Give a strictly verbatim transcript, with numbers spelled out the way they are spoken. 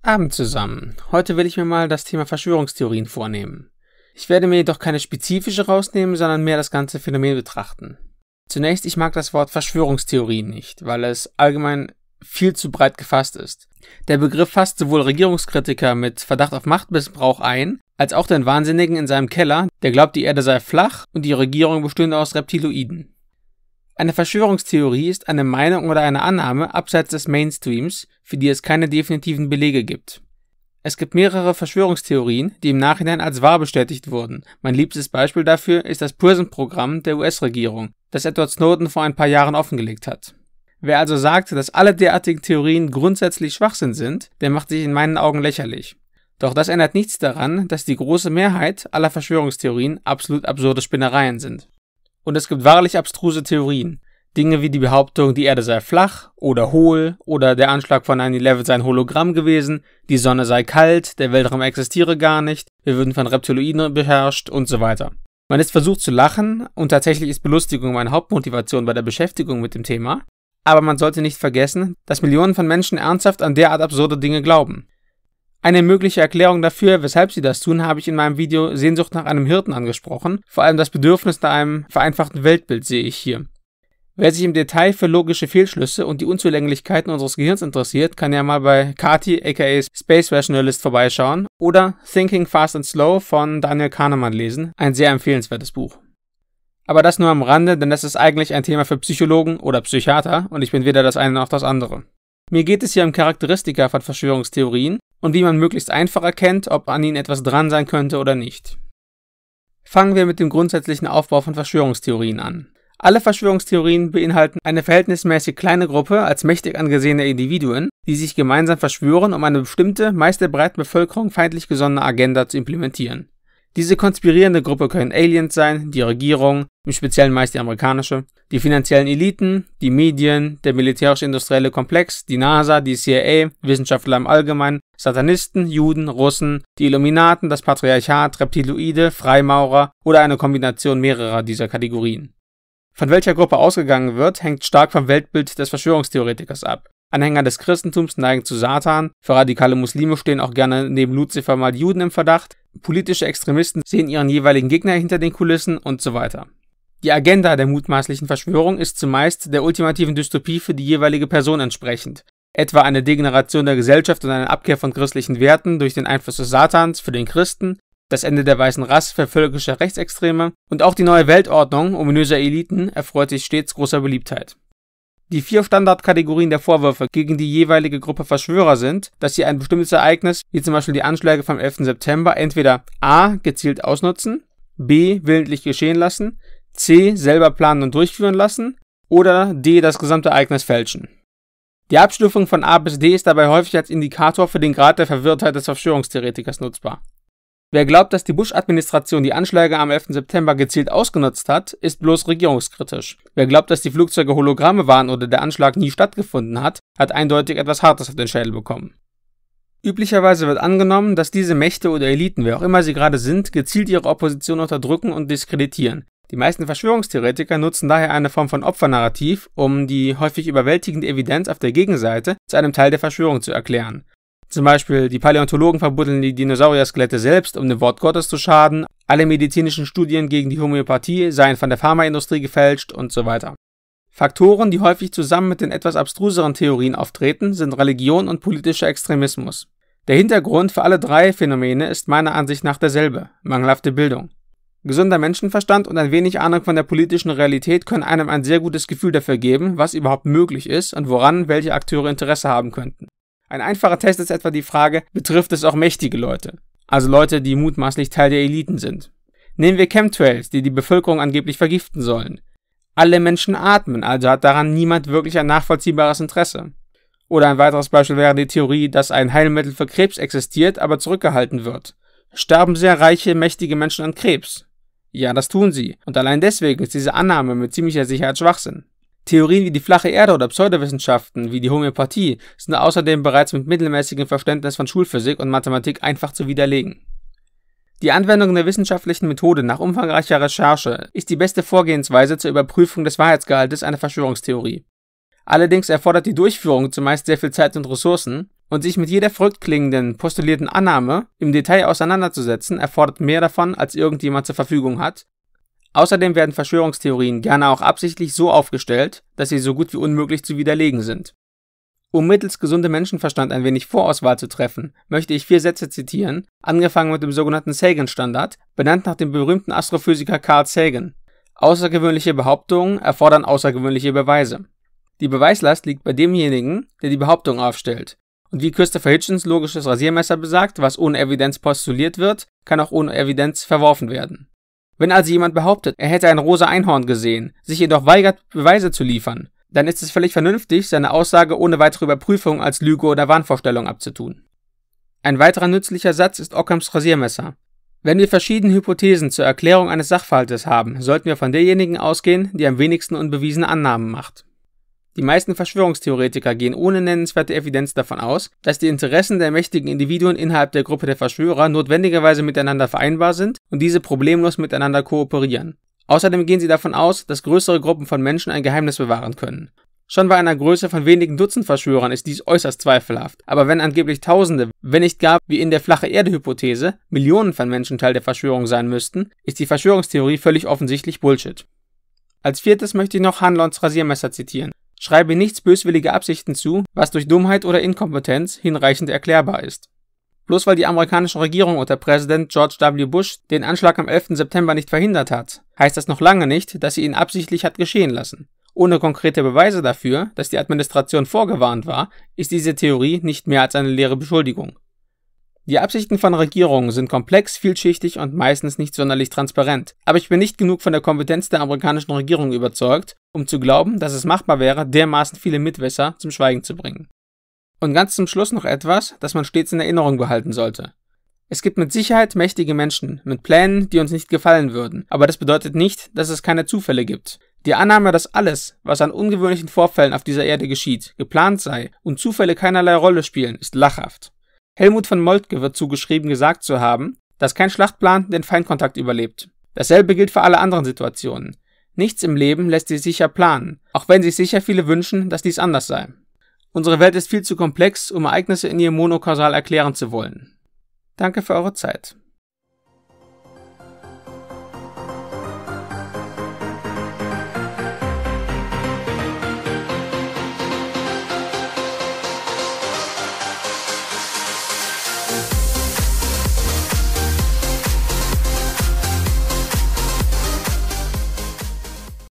Abend zusammen. Heute will ich mir mal das Thema Verschwörungstheorien vornehmen. Ich werde mir jedoch keine spezifische rausnehmen, sondern mehr das ganze Phänomen betrachten. Zunächst, ich mag das Wort Verschwörungstheorien nicht, weil es allgemein viel zu breit gefasst ist. Der Begriff fasst sowohl Regierungskritiker mit Verdacht auf Machtmissbrauch ein, als auch den Wahnsinnigen in seinem Keller, der glaubt, die Erde sei flach und die Regierung bestünde aus Reptiloiden. Eine Verschwörungstheorie ist eine Meinung oder eine Annahme abseits des Mainstreams, für die es keine definitiven Belege gibt. Es gibt mehrere Verschwörungstheorien, die im Nachhinein als wahr bestätigt wurden. Mein liebstes Beispiel dafür ist das PRISM-Programm der U S-Regierung, das Edward Snowden vor ein paar Jahren offengelegt hat. Wer also sagt, dass alle derartigen Theorien grundsätzlich Schwachsinn sind, der macht sich in meinen Augen lächerlich. Doch das ändert nichts daran, dass die große Mehrheit aller Verschwörungstheorien absolut absurde Spinnereien sind. Und es gibt wahrlich abstruse Theorien. Dinge wie die Behauptung, die Erde sei flach oder hohl oder der Anschlag von nine eleven sei ein Hologramm gewesen, die Sonne sei kalt, der Weltraum existiere gar nicht, wir würden von Reptiloiden beherrscht und so weiter. Man ist versucht zu lachen und tatsächlich ist Belustigung meine Hauptmotivation bei der Beschäftigung mit dem Thema, aber man sollte nicht vergessen, dass Millionen von Menschen ernsthaft an derart absurde Dinge glauben. Eine mögliche Erklärung dafür, weshalb sie das tun, habe ich in meinem Video Sehnsucht nach einem Hirten angesprochen. Vor allem das Bedürfnis nach einem vereinfachten Weltbild sehe ich hier. Wer sich im Detail für logische Fehlschlüsse und die Unzulänglichkeiten unseres Gehirns interessiert, kann ja mal bei Kati aka Space Rationalist vorbeischauen oder Thinking Fast and Slow von Daniel Kahneman lesen, ein sehr empfehlenswertes Buch. Aber das nur am Rande, denn das ist eigentlich ein Thema für Psychologen oder Psychiater und ich bin weder das eine noch das andere. Mir geht es hier um Charakteristika von Verschwörungstheorien und wie man möglichst einfach erkennt, ob an ihnen etwas dran sein könnte oder nicht. Fangen wir mit dem grundsätzlichen Aufbau von Verschwörungstheorien an. Alle Verschwörungstheorien beinhalten eine verhältnismäßig kleine Gruppe als mächtig angesehene Individuen, die sich gemeinsam verschwören, um eine bestimmte, meist der breiten Bevölkerung feindlich gesonnene Agenda zu implementieren. Diese konspirierende Gruppe können Aliens sein, die Regierung, im Speziellen meist die amerikanische, die finanziellen Eliten, die Medien, der militärisch-industrielle Komplex, die NASA, die C I A, Wissenschaftler im Allgemeinen, Satanisten, Juden, Russen, die Illuminaten, das Patriarchat, Reptiloide, Freimaurer oder eine Kombination mehrerer dieser Kategorien. Von welcher Gruppe ausgegangen wird, hängt stark vom Weltbild des Verschwörungstheoretikers ab. Anhänger des Christentums neigen zu Satan, für radikale Muslime stehen auch gerne neben Luzifer mal die Juden im Verdacht, politische Extremisten sehen ihren jeweiligen Gegner hinter den Kulissen und so weiter. Die Agenda der mutmaßlichen Verschwörung ist zumeist der ultimativen Dystopie für die jeweilige Person entsprechend, etwa eine Degeneration der Gesellschaft und eine Abkehr von christlichen Werten durch den Einfluss des Satans für den Christen, das Ende der weißen Rasse für völkische Rechtsextreme und auch die neue Weltordnung ominöser Eliten erfreut sich stets großer Beliebtheit. Die vier Standardkategorien der Vorwürfe gegen die jeweilige Gruppe Verschwörer sind, dass sie ein bestimmtes Ereignis, wie zum Beispiel die Anschläge vom elften September, entweder a. gezielt ausnutzen, b. willentlich geschehen lassen, c. selber planen und durchführen lassen oder d. das gesamte Ereignis fälschen. Die Abstufung von A bis D ist dabei häufig als Indikator für den Grad der Verwirrtheit des Verschwörungstheoretikers nutzbar. Wer glaubt, dass die Bush-Administration die Anschläge am elften September gezielt ausgenutzt hat, ist bloß regierungskritisch. Wer glaubt, dass die Flugzeuge Hologramme waren oder der Anschlag nie stattgefunden hat, hat eindeutig etwas Hartes auf den Schädel bekommen. Üblicherweise wird angenommen, dass diese Mächte oder Eliten, wer auch immer sie gerade sind, gezielt ihre Opposition unterdrücken und diskreditieren. Die meisten Verschwörungstheoretiker nutzen daher eine Form von Opfernarrativ, um die häufig überwältigende Evidenz auf der Gegenseite zu einem Teil der Verschwörung zu erklären. Zum Beispiel, die Paläontologen verbuddeln die Dinosaurier-Skelette selbst, um dem Wort Gottes zu schaden, alle medizinischen Studien gegen die Homöopathie seien von der Pharmaindustrie gefälscht und so weiter. Faktoren, die häufig zusammen mit den etwas abstruseren Theorien auftreten, sind Religion und politischer Extremismus. Der Hintergrund für alle drei Phänomene ist meiner Ansicht nach derselbe: mangelhafte Bildung. Gesunder Menschenverstand und ein wenig Ahnung von der politischen Realität können einem ein sehr gutes Gefühl dafür geben, was überhaupt möglich ist und woran welche Akteure Interesse haben könnten. Ein einfacher Test ist etwa die Frage, betrifft es auch mächtige Leute? Also Leute, die mutmaßlich Teil der Eliten sind. Nehmen wir Chemtrails, die die Bevölkerung angeblich vergiften sollen. Alle Menschen atmen, also hat daran niemand wirklich ein nachvollziehbares Interesse. Oder ein weiteres Beispiel wäre die Theorie, dass ein Heilmittel für Krebs existiert, aber zurückgehalten wird. Sterben sehr reiche, mächtige Menschen an Krebs? Ja, das tun sie. Und allein deswegen ist diese Annahme mit ziemlicher Sicherheit Schwachsinn. Theorien wie die flache Erde oder Pseudowissenschaften wie die Homöopathie sind außerdem bereits mit mittelmäßigem Verständnis von Schulphysik und Mathematik einfach zu widerlegen. Die Anwendung der wissenschaftlichen Methode nach umfangreicher Recherche ist die beste Vorgehensweise zur Überprüfung des Wahrheitsgehaltes einer Verschwörungstheorie. Allerdings erfordert die Durchführung zumeist sehr viel Zeit und Ressourcen, Und sich mit jeder verrückt klingenden, postulierten Annahme im Detail auseinanderzusetzen, erfordert mehr davon, als irgendjemand zur Verfügung hat. Außerdem werden Verschwörungstheorien gerne auch absichtlich so aufgestellt, dass sie so gut wie unmöglich zu widerlegen sind. Um mittels gesundem Menschenverstand ein wenig Vorauswahl zu treffen, möchte ich vier Sätze zitieren, angefangen mit dem sogenannten Sagan-Standard, benannt nach dem berühmten Astrophysiker Carl Sagan. Außergewöhnliche Behauptungen erfordern außergewöhnliche Beweise. Die Beweislast liegt bei demjenigen, der die Behauptung aufstellt. Und wie Christopher Hitchens logisches Rasiermesser besagt, was ohne Evidenz postuliert wird, kann auch ohne Evidenz verworfen werden. Wenn also jemand behauptet, er hätte ein rosa Einhorn gesehen, sich jedoch weigert, Beweise zu liefern, dann ist es völlig vernünftig, seine Aussage ohne weitere Überprüfung als Lüge oder Wahnvorstellung abzutun. Ein weiterer nützlicher Satz ist Ockhams Rasiermesser. Wenn wir verschiedene Hypothesen zur Erklärung eines Sachverhaltes haben, sollten wir von derjenigen ausgehen, die am wenigsten unbewiesene Annahmen macht. Die meisten Verschwörungstheoretiker gehen ohne nennenswerte Evidenz davon aus, dass die Interessen der mächtigen Individuen innerhalb der Gruppe der Verschwörer notwendigerweise miteinander vereinbar sind und diese problemlos miteinander kooperieren. Außerdem gehen sie davon aus, dass größere Gruppen von Menschen ein Geheimnis bewahren können. Schon bei einer Größe von wenigen Dutzend Verschwörern ist dies äußerst zweifelhaft, aber wenn angeblich Tausende, wenn nicht gar wie in der Flache-Erde-Hypothese, Millionen von Menschen Teil der Verschwörung sein müssten, ist die Verschwörungstheorie völlig offensichtlich Bullshit. Als viertes möchte ich noch Hanlons Rasiermesser zitieren. Schreibe nichts böswillige Absichten zu, was durch Dummheit oder Inkompetenz hinreichend erklärbar ist. Bloß weil die amerikanische Regierung unter Präsident George W. Bush den Anschlag am elften September nicht verhindert hat, heißt das noch lange nicht, dass sie ihn absichtlich hat geschehen lassen. Ohne konkrete Beweise dafür, dass die Administration vorgewarnt war, ist diese Theorie nicht mehr als eine leere Beschuldigung. Die Absichten von Regierungen sind komplex, vielschichtig und meistens nicht sonderlich transparent, aber ich bin nicht genug von der Kompetenz der amerikanischen Regierung überzeugt, um zu glauben, dass es machbar wäre, dermaßen viele Mitwisser zum Schweigen zu bringen. Und ganz zum Schluss noch etwas, das man stets in Erinnerung behalten sollte. Es gibt mit Sicherheit mächtige Menschen mit Plänen, die uns nicht gefallen würden, aber das bedeutet nicht, dass es keine Zufälle gibt. Die Annahme, dass alles, was an ungewöhnlichen Vorfällen auf dieser Erde geschieht, geplant sei und Zufälle keinerlei Rolle spielen, ist lachhaft. Helmut von Moltke wird zugeschrieben gesagt zu haben, dass kein Schlachtplan den Feindkontakt überlebt. Dasselbe gilt für alle anderen Situationen. Nichts im Leben lässt sich sicher planen, auch wenn sich sicher viele wünschen, dass dies anders sei. Unsere Welt ist viel zu komplex, um Ereignisse in ihr monokausal erklären zu wollen. Danke für eure Zeit.